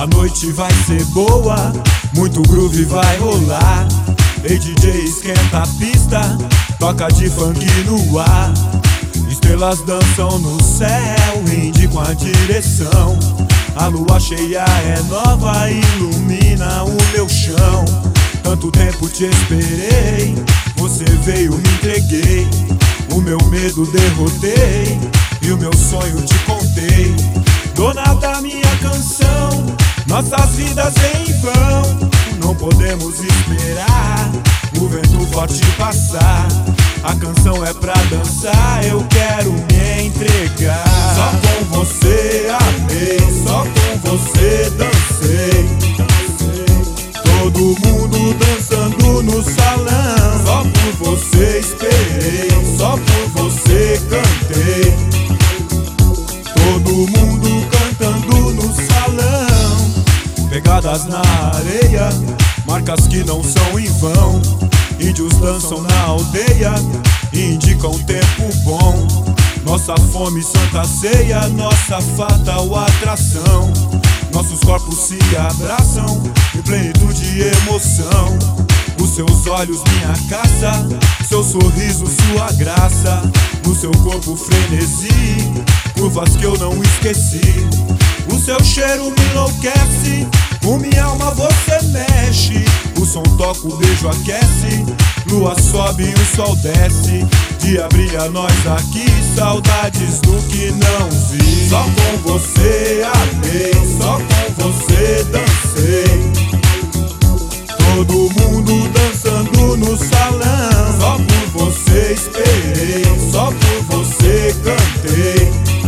A noite vai ser boa, muito groove vai rolar. Ei DJ, esquenta a pista, toca de funk no ar. Estrelas dançam no céu, indicam a direção. A lua cheia é nova, ilumina o meu chão. Tanto tempo te esperei, você veio, me entreguei. O meu medo derrotei e o meu sonho te contei. Dona da minha canção, nossas vidas em vão. Não podemos esperar o vento forte passar. A canção é pra dançar, eu quero me entregar. Só com você amei, só com você dancei. Todo mundo dançando no salão. Só por você esperei, só por você cantei. Todo mundo cantando no salão. Pegadas na areia, marcas que não são em vão. Índios dançam na aldeia, indicam tempo bom. Nossa fome, santa ceia, nossa fatal atração. Nossos corpos se abraçam em plenitude e emoção. Os seus olhos, minha caça, seu sorriso, sua graça. No seu corpo, frenesi, curvas que eu não esqueci. O seu cheiro me enlouquece, com minha alma você mexe. O som toca, o beijo aquece, lua sobe e o sol desce. Dia brilha, nós aqui, saudades do que não vi. Só com você amei, só com você dancei. Todo mundo dançando no salão. Só por você esperei, só por você cantei.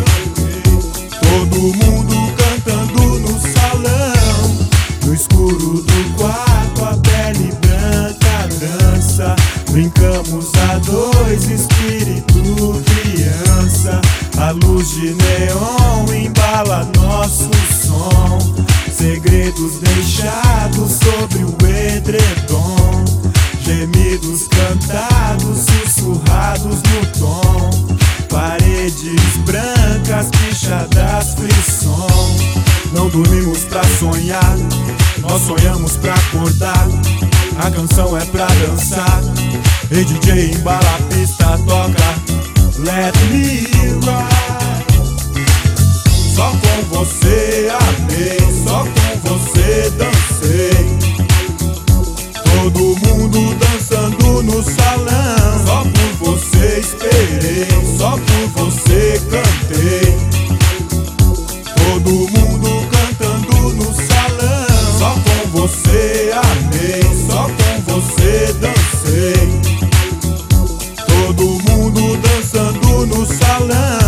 Todo mundo cantando no salão. No escuro do quarto, a pele branca dança. Brincamos a dois, espírito criança. A luz de neon embala nosso som. Segredos deixados sobre o edredom. Gemidos cantados, sussurrados no tom. Paredes brancas, pichadas, frisson. Não dormimos pra sonhar, nós sonhamos pra acordar. A canção é pra dançar. Ei DJ, embala a pista, toca Let Me Ride. Só com você amei, só com você dancei. Todo mundo dançando no salão. Só por você esperei, só por você cantei. Todo mundo cantando no salão. Só com você amei, só com você dancei. Todo mundo dançando no salão.